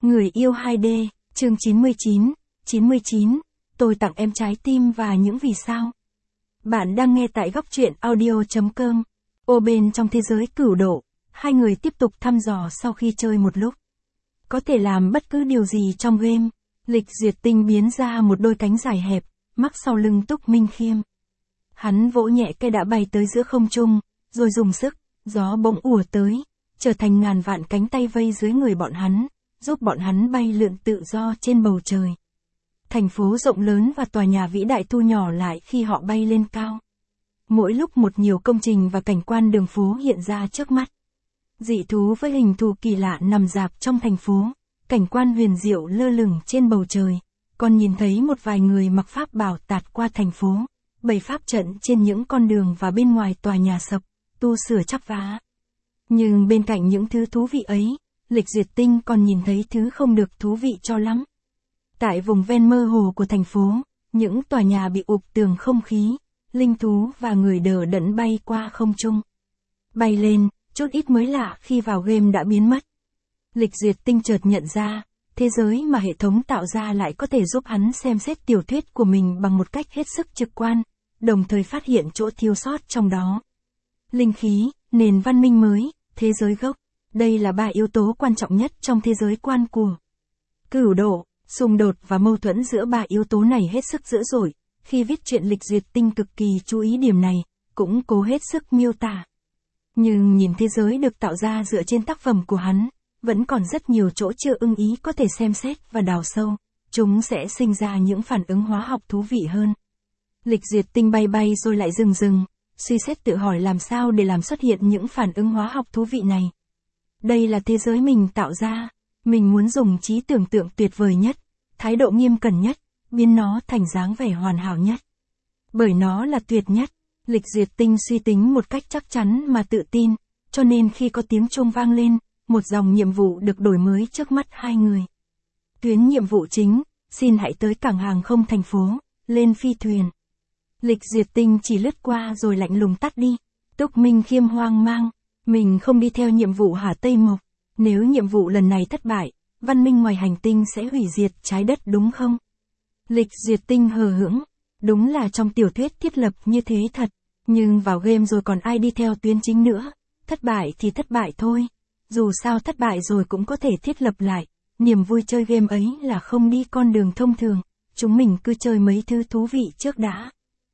Người yêu 2D, chương 99, tôi tặng em trái tim và những vì sao. Bạn đang nghe tại góc truyện audio.com. Ô bên trong thế giới cửu độ, hai người tiếp tục thăm dò sau khi chơi một lúc. Có thể làm bất cứ điều gì trong game. Lịch Duyệt Tinh biến ra một đôi cánh dài hẹp, mắc sau lưng Túc Minh Khiêm. Hắn vỗ nhẹ cây đã bay tới giữa không trung, rồi dùng sức, gió bỗng ùa tới, trở thành ngàn vạn cánh tay vây dưới người bọn hắn, giúp bọn hắn bay lượn tự do trên bầu trời. Thành phố rộng lớn và tòa nhà vĩ đại thu nhỏ lại khi họ bay lên cao. Mỗi lúc một nhiều công trình và cảnh quan đường phố hiện ra trước mắt. Dị thú với hình thù kỳ lạ nằm rạp trong thành phố, cảnh quan huyền diệu lơ lửng trên bầu trời, còn nhìn thấy một vài người mặc pháp bào tạt qua thành phố, bày pháp trận trên những con đường và bên ngoài tòa nhà sập, tu sửa chắp vá. Nhưng bên cạnh những thứ thú vị ấy, Lịch Duyệt Tinh còn nhìn thấy thứ không được thú vị cho lắm. Tại vùng ven mơ hồ của thành phố, những tòa nhà bị ụp tường không khí, linh thú và người đờ đẫn bay qua không trung. Bay lên, chút ít mới lạ khi vào game đã biến mất. Lịch Duyệt Tinh chợt nhận ra, thế giới mà hệ thống tạo ra lại có thể giúp hắn xem xét tiểu thuyết của mình bằng một cách hết sức trực quan, đồng thời phát hiện chỗ thiếu sót trong đó. Linh khí, nền văn minh mới, thế giới gốc, đây là ba yếu tố quan trọng nhất trong thế giới quan của cửu độ. Xung đột và mâu thuẫn giữa ba yếu tố này hết sức dữ dội, khi viết truyện Lịch Duyệt Tinh cực kỳ chú ý điểm này, cũng cố hết sức miêu tả. Nhưng nhìn thế giới được tạo ra dựa trên tác phẩm của hắn, vẫn còn rất nhiều chỗ chưa ưng ý có thể xem xét và đào sâu, chúng sẽ sinh ra những phản ứng hóa học thú vị hơn. Lịch Duyệt Tinh bay bay rồi lại dừng, suy xét tự hỏi làm sao để làm xuất hiện những phản ứng hóa học thú vị này. Đây là thế giới mình tạo ra. Mình muốn dùng trí tưởng tượng tuyệt vời nhất, thái độ nghiêm cẩn nhất, biến nó thành dáng vẻ hoàn hảo nhất. Bởi nó là tuyệt nhất, Lịch Duyệt Tinh suy tính một cách chắc chắn mà tự tin, cho nên khi có tiếng chuông vang lên, một dòng nhiệm vụ được đổi mới trước mắt hai người. Tuyến nhiệm vụ chính, xin hãy tới cảng hàng không thành phố, lên phi thuyền. Lịch Duyệt Tinh chỉ lướt qua rồi lạnh lùng tắt đi. Túc Minh Khiêm hoang mang, mình không đi theo nhiệm vụ hả Tây Mộc. Nếu nhiệm vụ lần này thất bại, văn minh ngoài hành tinh sẽ hủy diệt trái đất đúng không? Lịch Duyệt Tinh hờ hững, đúng là trong tiểu thuyết thiết lập như thế thật, nhưng vào game rồi còn ai đi theo tuyến chính nữa, thất bại thì thất bại thôi, dù sao thất bại rồi cũng có thể thiết lập lại, niềm vui chơi game ấy là không đi con đường thông thường, chúng mình cứ chơi mấy thứ thú vị trước đã.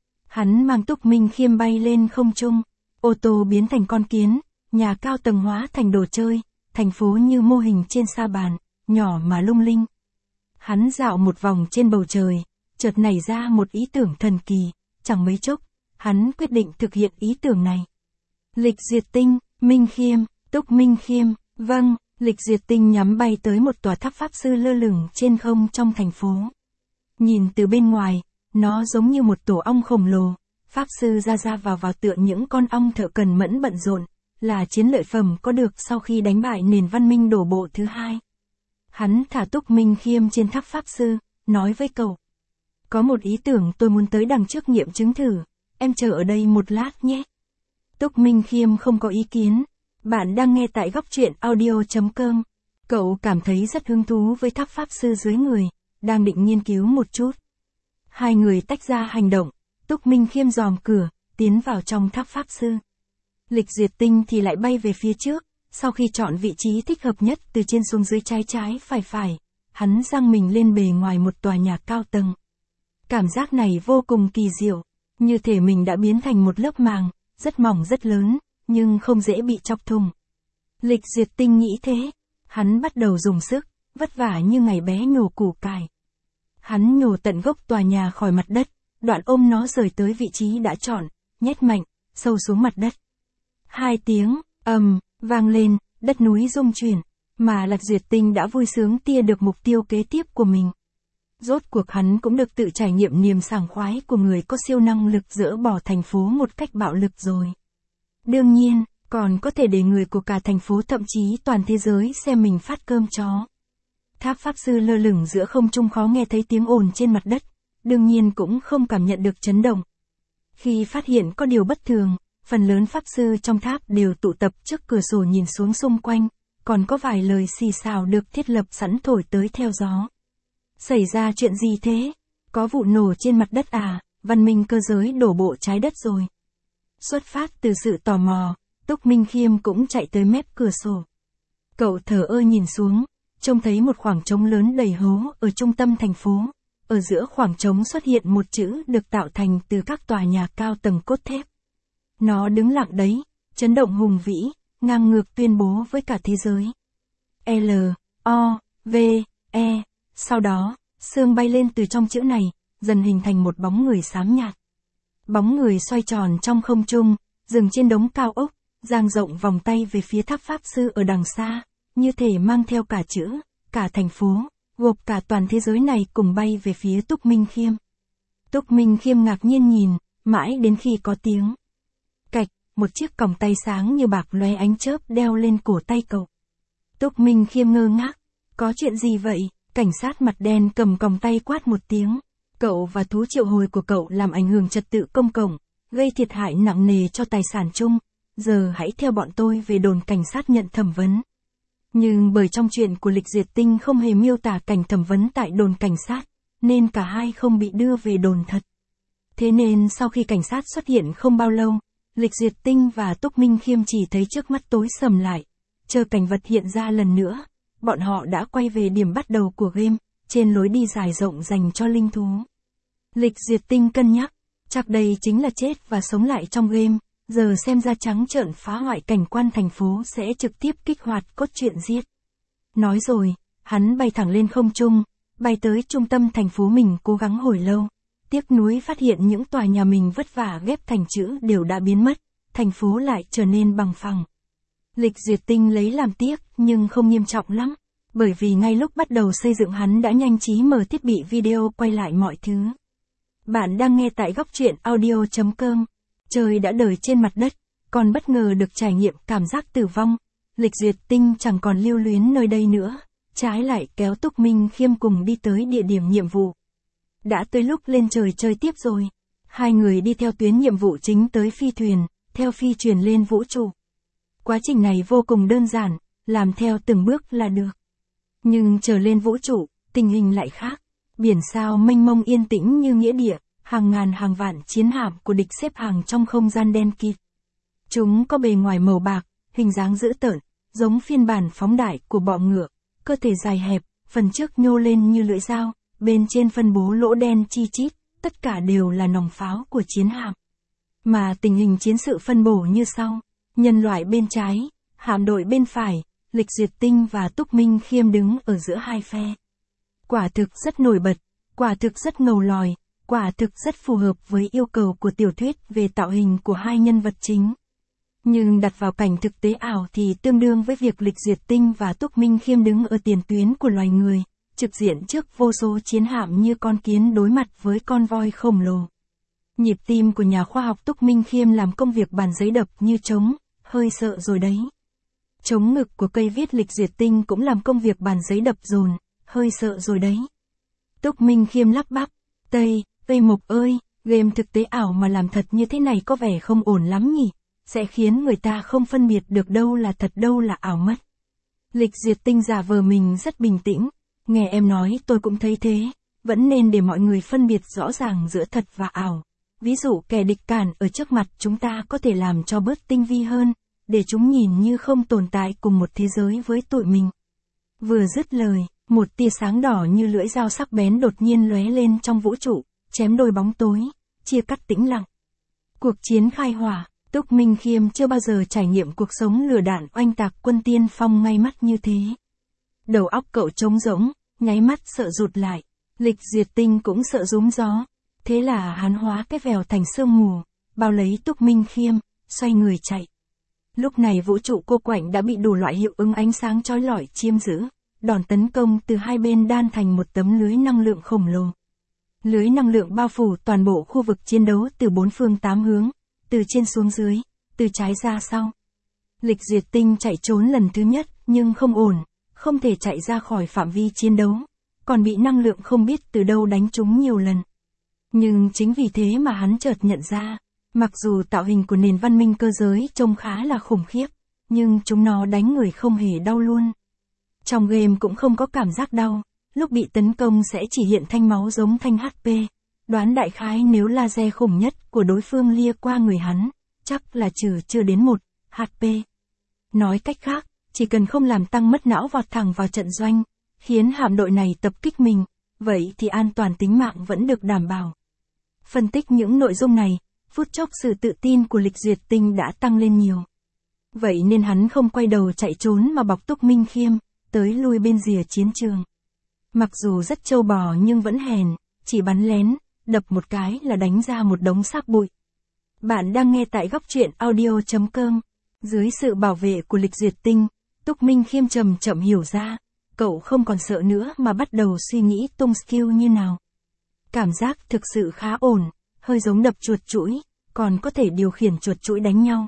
Hắn mang Túc Minh Khiêm bay lên không trung, ô tô biến thành con kiến, nhà cao tầng hóa thành đồ chơi. Thành phố như mô hình trên sa bàn, nhỏ mà lung linh. Hắn dạo một vòng trên bầu trời, chợt nảy ra một ý tưởng thần kỳ, chẳng mấy chốc, hắn quyết định thực hiện ý tưởng này. Lịch Duyệt Tinh, Minh Khiêm, Túc Minh Khiêm, vâng, Lịch Duyệt Tinh nhắm bay tới một tòa tháp pháp sư lơ lửng trên không trong thành phố. Nhìn từ bên ngoài, nó giống như một tổ ong khổng lồ, pháp sư ra vào tựa những con ong thợ cần mẫn bận rộn. Là chiến lợi phẩm có được sau khi đánh bại nền văn minh đổ bộ thứ hai. Hắn thả Túc Minh Khiêm trên tháp pháp sư, nói với cậu. Có một ý tưởng tôi muốn tới đằng trước nghiệm chứng thử, em chờ ở đây một lát nhé. Túc Minh Khiêm không có ý kiến. Bạn đang nghe tại góc truyện audio.com. Cậu cảm thấy rất hứng thú với tháp pháp sư dưới người, đang định nghiên cứu một chút. Hai người tách ra hành động, Túc Minh Khiêm dòm cửa, tiến vào trong tháp pháp sư. Lịch Duyệt Tinh thì lại bay về phía trước, sau khi chọn vị trí thích hợp nhất từ trên xuống dưới trái phải, hắn giăng mình lên bề ngoài một tòa nhà cao tầng. Cảm giác này vô cùng kỳ diệu, như thể mình đã biến thành một lớp màng, rất mỏng rất lớn, nhưng không dễ bị chọc thủng. Lịch Duyệt Tinh nghĩ thế, hắn bắt đầu dùng sức, vất vả như ngày bé nhổ củ cải. Hắn nhổ tận gốc tòa nhà khỏi mặt đất, đoạn ôm nó rời tới vị trí đã chọn, nhét mạnh, sâu xuống mặt đất. Hai tiếng, vang lên, đất núi rung chuyển, mà Lịch Duyệt Tinh đã vui sướng tia được mục tiêu kế tiếp của mình. Rốt cuộc hắn cũng được tự trải nghiệm niềm sảng khoái của người có siêu năng lực dỡ bỏ thành phố một cách bạo lực rồi. Đương nhiên, còn có thể để người của cả thành phố thậm chí toàn thế giới xem mình phát cơm chó. Tháp pháp sư lơ lửng giữa không trung khó nghe thấy tiếng ồn trên mặt đất, đương nhiên cũng không cảm nhận được chấn động. Khi phát hiện có điều bất thường, phần lớn pháp sư trong tháp đều tụ tập trước cửa sổ nhìn xuống xung quanh, còn có vài lời xì xào được thiết lập sẵn thổi tới theo gió. Xảy ra chuyện gì thế? Có vụ nổ trên mặt đất à? Văn minh cơ giới đổ bộ trái đất rồi. Xuất phát từ sự tò mò, Túc Minh Khiêm cũng chạy tới mép cửa sổ. Cậu thờ ơ nhìn xuống, trông thấy một khoảng trống lớn đầy hố ở trung tâm thành phố. Ở giữa khoảng trống xuất hiện một chữ được tạo thành từ các tòa nhà cao tầng cốt thép. Nó đứng lặng đấy, chấn động hùng vĩ, ngang ngược tuyên bố với cả thế giới. L-O-V-E. Sau đó, sương bay lên từ trong chữ này, dần hình thành một bóng người xám nhạt. Bóng người xoay tròn trong không trung, dừng trên đống cao ốc, dang rộng vòng tay về phía tháp Pháp Sư ở đằng xa, như thể mang theo cả chữ, cả thành phố, gộp cả toàn thế giới này cùng bay về phía Túc Minh Khiêm. Túc Minh Khiêm ngạc nhiên nhìn, mãi đến khi có tiếng. Cạch, một chiếc còng tay sáng như bạc lóe ánh chớp đeo lên cổ tay cậu. Túc Minh Khiêm ngơ ngác, có chuyện gì vậy? Cảnh sát mặt đen cầm còng tay quát một tiếng. Cậu và thú triệu hồi của cậu làm ảnh hưởng trật tự công cộng, gây thiệt hại nặng nề cho tài sản chung. Giờ hãy theo bọn tôi về đồn cảnh sát nhận thẩm vấn. Nhưng bởi trong chuyện của Lịch Duyệt Tinh không hề miêu tả cảnh thẩm vấn tại đồn cảnh sát, nên cả hai không bị đưa về đồn thật. Thế nên sau khi cảnh sát xuất hiện không bao lâu, Lịch Duyệt Tinh và Túc Minh Khiêm chỉ thấy trước mắt tối sầm lại. Chờ cảnh vật hiện ra lần nữa, bọn họ đã quay về điểm bắt đầu của game, trên lối đi dài rộng dành cho linh thú. Lịch Duyệt Tinh cân nhắc, chắc đây chính là chết và sống lại trong game, giờ xem ra trắng trợn phá hoại cảnh quan thành phố sẽ trực tiếp kích hoạt cốt truyện giết. Nói rồi, hắn bay thẳng lên không trung, bay tới trung tâm thành phố mình cố gắng hồi lâu. Tiếc nuối phát hiện những tòa nhà mình vất vả ghép thành chữ đều đã biến mất, thành phố lại trở nên bằng phẳng. Lịch Duyệt Tinh lấy làm tiếc nhưng không nghiêm trọng lắm, bởi vì ngay lúc bắt đầu xây dựng hắn đã nhanh trí mở thiết bị video quay lại mọi thứ. Bạn đang nghe tại góc truyện audio.com. Trời đã đời trên mặt đất, còn bất ngờ được trải nghiệm cảm giác tử vong. Lịch Duyệt Tinh chẳng còn lưu luyến nơi đây nữa, trái lại kéo Túc Minh Khiêm cùng đi tới địa điểm nhiệm vụ. Đã tới lúc lên trời chơi tiếp rồi. Hai người đi theo tuyến nhiệm vụ chính tới phi thuyền, theo phi thuyền lên vũ trụ. Quá trình này vô cùng đơn giản, làm theo từng bước là được. Nhưng trở lên vũ trụ, tình hình lại khác. Biển sao mênh mông yên tĩnh như nghĩa địa, hàng ngàn hàng vạn chiến hạm của địch xếp hàng trong không gian đen kịt. Chúng có bề ngoài màu bạc, hình dáng dữ tợn, giống phiên bản phóng đại của bọ ngựa, cơ thể dài hẹp, phần trước nhô lên như lưỡi dao, bên trên phân bố lỗ đen chi chít, tất cả đều là nòng pháo của chiến hạm. Mà tình hình chiến sự phân bổ như sau, nhân loại bên trái, hạm đội bên phải, Lịch Duyệt Tinh và Túc Minh Khiêm đứng ở giữa hai phe. Quả thực rất nổi bật, quả thực rất ngầu lòi, quả thực rất phù hợp với yêu cầu của tiểu thuyết về tạo hình của hai nhân vật chính. Nhưng đặt vào cảnh thực tế ảo thì tương đương với việc Lịch Duyệt Tinh và Túc Minh Khiêm đứng ở tiền tuyến của loài người, trực diện trước vô số chiến hạm như con kiến đối mặt với con voi khổng lồ. Nhịp tim của nhà khoa học Túc Minh Khiêm làm công việc bàn giấy đập như trống, hơi sợ rồi đấy. Trống ngực của cây viết Lịch Duyệt Tinh cũng làm công việc bàn giấy đập dồn, hơi sợ rồi đấy. Túc Minh Khiêm lắp bắp, Tây Mục ơi, game thực tế ảo mà làm thật như thế này có vẻ không ổn lắm nhỉ, sẽ khiến người ta không phân biệt được đâu là thật đâu là ảo mất. Lịch Duyệt Tinh giả vờ mình rất bình tĩnh, nghe em nói tôi cũng thấy thế, vẫn nên để mọi người phân biệt rõ ràng giữa thật và ảo. Ví dụ kẻ địch cản ở trước mặt chúng ta có thể làm cho bớt tinh vi hơn, để chúng nhìn như không tồn tại cùng một thế giới với tụi mình. Vừa dứt lời, một tia sáng đỏ như lưỡi dao sắc bén đột nhiên lóe lên trong vũ trụ, chém đôi bóng tối, chia cắt tĩnh lặng. Cuộc chiến khai hỏa, Túc Minh Khiêm chưa bao giờ trải nghiệm cuộc sống lửa đạn oanh tạc quân tiên phong ngay mắt như thế. Đầu óc cậu trống rỗng, nháy mắt sợ rụt lại. Lịch Duyệt Tinh cũng sợ rúm gió. Thế là hắn hóa cái vèo thành sương mù, bao lấy Túc Minh Khiêm, xoay người chạy. Lúc này vũ trụ cô quạnh đã bị đủ loại hiệu ứng ánh sáng chói lọi chiếm giữ. Đòn tấn công từ hai bên đan thành một tấm lưới năng lượng khổng lồ. Lưới năng lượng bao phủ toàn bộ khu vực chiến đấu từ bốn phương tám hướng, từ trên xuống dưới, từ trái ra sau. Lịch Duyệt Tinh chạy trốn lần thứ nhất, nhưng không ổn, không thể chạy ra khỏi phạm vi chiến đấu, còn bị năng lượng không biết từ đâu đánh trúng nhiều lần. Nhưng chính vì thế mà hắn chợt nhận ra, mặc dù tạo hình của nền văn minh cơ giới trông khá là khủng khiếp, nhưng chúng nó đánh người không hề đau luôn. Trong game cũng không có cảm giác đau, lúc bị tấn công sẽ chỉ hiện thanh máu giống thanh HP. Đoán đại khái nếu laser khủng nhất của đối phương lia qua người hắn, chắc là chưa đến 1 HP. Nói cách khác, chỉ cần không làm tăng mất não vọt thẳng vào trận doanh, khiến hạm đội này tập kích mình, vậy thì an toàn tính mạng vẫn được đảm bảo. Phân tích những nội dung này, phút chốc sự tự tin của Lịch Duyệt Tinh đã tăng lên nhiều. Vậy nên hắn không quay đầu chạy trốn mà bọc Túc Minh Khiêm, tới lui bên rìa chiến trường. Mặc dù rất trâu bò nhưng vẫn hèn, chỉ bắn lén, đập một cái là đánh ra một đống xác bụi. Bạn đang nghe tại góc truyện audio.com. Dưới sự bảo vệ của Lịch Duyệt Tinh, Túc Minh Khiêm chậm chậm hiểu ra, cậu không còn sợ nữa mà bắt đầu suy nghĩ tung skill như nào. Cảm giác thực sự khá ổn, hơi giống đập chuột chũi, còn có thể điều khiển chuột chũi đánh nhau.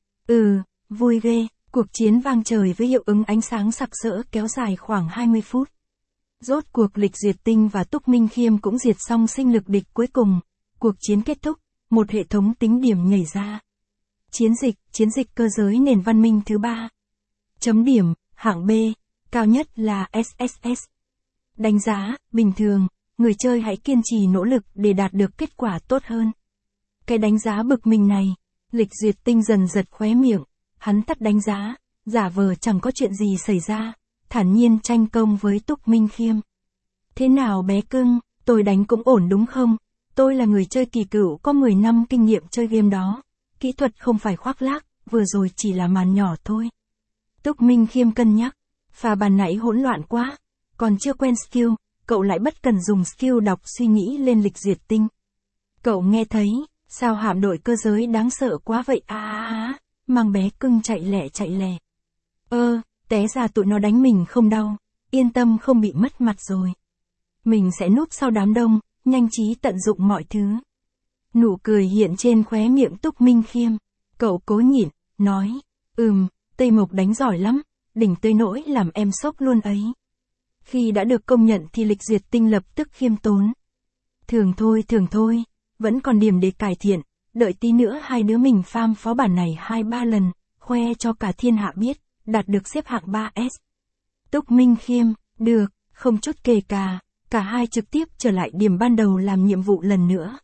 Vui ghê, cuộc chiến vang trời với hiệu ứng ánh sáng sặc sỡ kéo dài khoảng 20 phút. Rốt cuộc Lịch Duyệt Tinh và Túc Minh Khiêm cũng diệt xong sinh lực địch cuối cùng. Cuộc chiến kết thúc, một hệ thống tính điểm nhảy ra. Chiến dịch cơ giới nền văn minh thứ 3. Chấm điểm, hạng B, cao nhất là SSS. Đánh giá, bình thường, người chơi hãy kiên trì nỗ lực để đạt được kết quả tốt hơn. Cái đánh giá bực mình này, Lịch Duyệt Tinh dần giật khóe miệng, hắn tắt đánh giá, giả vờ chẳng có chuyện gì xảy ra, thản nhiên tranh công với Túc Minh Khiêm. Thế nào bé cưng, tôi đánh cũng ổn đúng không? Tôi là người chơi kỳ cựu có 10 năm kinh nghiệm chơi game đó. Kỹ thuật không phải khoác lác, vừa rồi chỉ là màn nhỏ thôi. Túc Minh Khiêm cân nhắc, pha bàn nãy hỗn loạn quá, còn chưa quen skill, cậu lại bất cần dùng skill đọc suy nghĩ lên Lịch Duyệt Tinh. Cậu nghe thấy, sao hạm đội cơ giới đáng sợ quá vậy mang bé cưng chạy lẹ. Té ra tụi nó đánh mình không đau, yên tâm không bị mất mặt rồi. Mình sẽ núp sau đám đông, nhanh trí tận dụng mọi thứ. Nụ cười hiện trên khóe miệng Túc Minh Khiêm, cậu cố nhịn, nói, Tây Mộc đánh giỏi lắm, đỉnh tới nỗi làm em sốc luôn ấy. Khi đã được công nhận thì Lịch Duyệt Tinh lập tức khiêm tốn. Thường thôi, vẫn còn điểm để cải thiện, đợi tí nữa hai đứa mình farm phó bản này 2-3 lần, khoe cho cả thiên hạ biết, đạt được xếp hạng 3S. Túc Minh Khiêm, được, không chút kề cả hai trực tiếp trở lại điểm ban đầu làm nhiệm vụ lần nữa.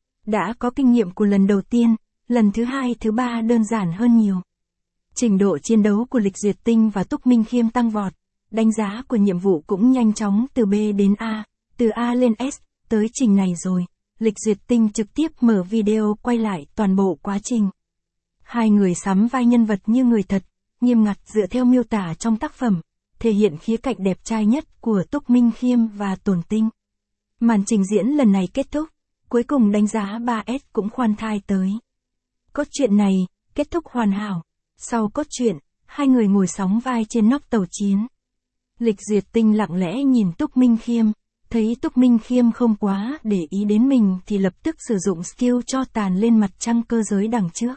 Đã có kinh nghiệm của lần đầu tiên, lần thứ 2, thứ 3 đơn giản hơn nhiều. Trình độ chiến đấu của Lịch Duyệt Tinh và Túc Minh Khiêm tăng vọt, đánh giá của nhiệm vụ cũng nhanh chóng từ B đến A, từ A lên S, tới trình này rồi. Lịch Duyệt Tinh trực tiếp mở video quay lại toàn bộ quá trình. Hai người sắm vai nhân vật như người thật, nghiêm ngặt dựa theo miêu tả trong tác phẩm, thể hiện khía cạnh đẹp trai nhất của Túc Minh Khiêm và Tồn Tinh. Màn trình diễn lần này kết thúc, cuối cùng đánh giá 3S cũng khoan thai tới. Cốt truyện này, kết thúc hoàn hảo. Sau cốt truyện, hai người ngồi sóng vai trên nóc tàu chiến. Lịch Duyệt Tinh lặng lẽ nhìn Túc Minh Khiêm, thấy Túc Minh Khiêm không quá để ý đến mình thì lập tức sử dụng skill cho tàn lên mặt trăng cơ giới đằng trước.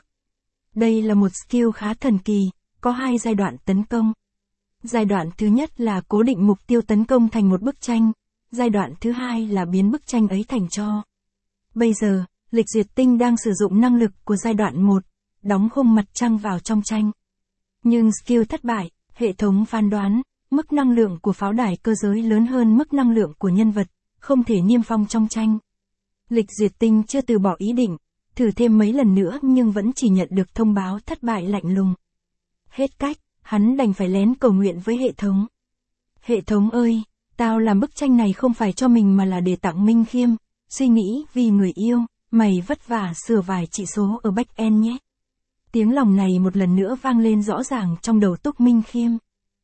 Đây là một skill khá thần kỳ, có 2 giai đoạn tấn công. Giai đoạn thứ nhất là cố định mục tiêu tấn công thành một bức tranh, giai đoạn thứ 2 là biến bức tranh ấy thành tro. Bây giờ, Lịch Duyệt Tinh đang sử dụng năng lực của giai đoạn 1, đóng khung mặt trăng vào trong tranh. Nhưng skill thất bại, hệ thống phán đoán, mức năng lượng của pháo đài cơ giới lớn hơn mức năng lượng của nhân vật, không thể niêm phong trong tranh. Lịch Duyệt Tinh chưa từ bỏ ý định, thử thêm mấy lần nữa nhưng vẫn chỉ nhận được thông báo thất bại lạnh lùng. Hết cách, hắn đành phải lén cầu nguyện với hệ thống. Hệ thống ơi, tao làm bức tranh này không phải cho mình mà là để tặng Minh Khiêm, suy nghĩ vì người yêu, mày vất vả sửa vài chỉ số ở back-end nhé. Tiếng lòng này một lần nữa vang lên rõ ràng trong đầu Túc Minh Khiêm.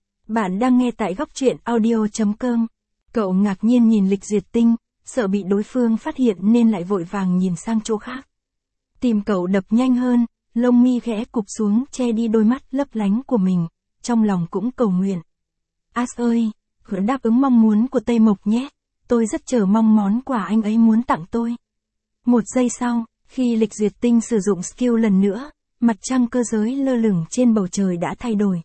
Bạn đang nghe tại góc truyện audio.com. Cậu ngạc nhiên nhìn Lịch Duyệt Tinh, sợ bị đối phương phát hiện nên lại vội vàng nhìn sang chỗ khác. Tim cậu đập nhanh hơn, lông mi khẽ cụp xuống che đi đôi mắt lấp lánh của mình, trong lòng cũng cầu nguyện. As ơi, hứa đáp ứng mong muốn của Tây Mộc nhé, tôi rất chờ mong món quà anh ấy muốn tặng tôi. Một giây sau, khi Lịch Duyệt Tinh sử dụng skill lần nữa, mặt trăng cơ giới lơ lửng trên bầu trời đã thay đổi.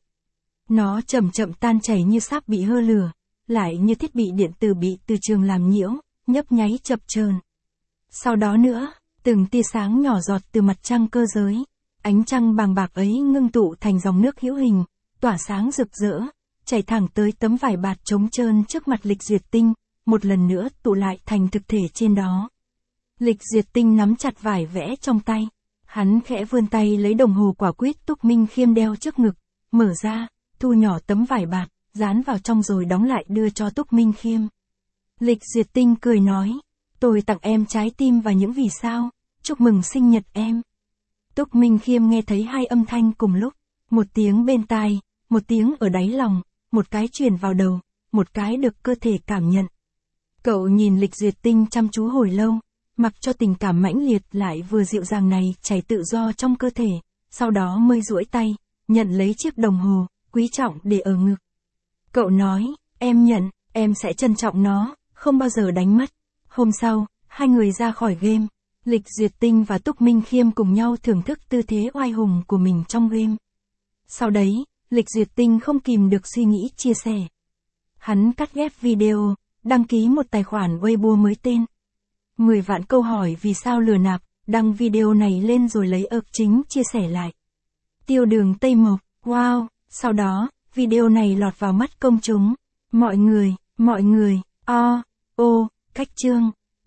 Nó chậm chậm tan chảy như sáp bị hơ lửa, lại như thiết bị điện tử bị từ trường làm nhiễu, nhấp nháy chập chờn. Sau đó nữa, từng tia sáng nhỏ giọt từ mặt trăng cơ giới, Ánh trăng bàng bạc ấy ngưng tụ thành dòng nước hữu hình, tỏa sáng rực rỡ, chảy thẳng tới tấm vải bạt trống trơn trước mặt Lịch Duyệt Tinh, một lần nữa tụ lại thành thực thể trên đó. Lịch Duyệt Tinh nắm chặt vải vẽ trong tay. Hắn khẽ vươn tay lấy đồng hồ quả quýt Túc Minh Khiêm đeo trước ngực, mở ra, thu nhỏ tấm vải bạt, dán vào trong rồi đóng lại đưa cho Túc Minh Khiêm. Lịch Duyệt Tinh cười nói, tôi tặng em trái tim và những vì sao, chúc mừng sinh nhật em. Túc Minh Khiêm nghe thấy hai âm thanh cùng lúc, một tiếng bên tai, một tiếng ở đáy lòng, một cái truyền vào đầu, một cái được cơ thể cảm nhận. Cậu nhìn Lịch Duyệt Tinh chăm chú hồi lâu, mặc cho tình cảm mãnh liệt lại vừa dịu dàng này chảy tự do trong cơ thể, sau đó mới duỗi tay, nhận lấy chiếc đồng hồ, quý trọng để ở ngực. Cậu nói, em nhận, em sẽ trân trọng nó, không bao giờ đánh mất. Hôm sau, hai người ra khỏi game, Lịch Duyệt Tinh và Túc Minh Khiêm cùng nhau thưởng thức tư thế oai hùng của mình trong game. Sau đấy, Lịch Duyệt Tinh không kìm được suy nghĩ chia sẻ. Hắn cắt ghép video, đăng ký một tài khoản Weibo mới tên 10 vạn câu hỏi vì sao lừa nạp, đăng video này lên rồi lấy ợp chính chia sẻ lại. Tiêu đường Tây Mộc, wow, sau đó, video này lọt vào mắt công chúng. Mọi người, cách chương.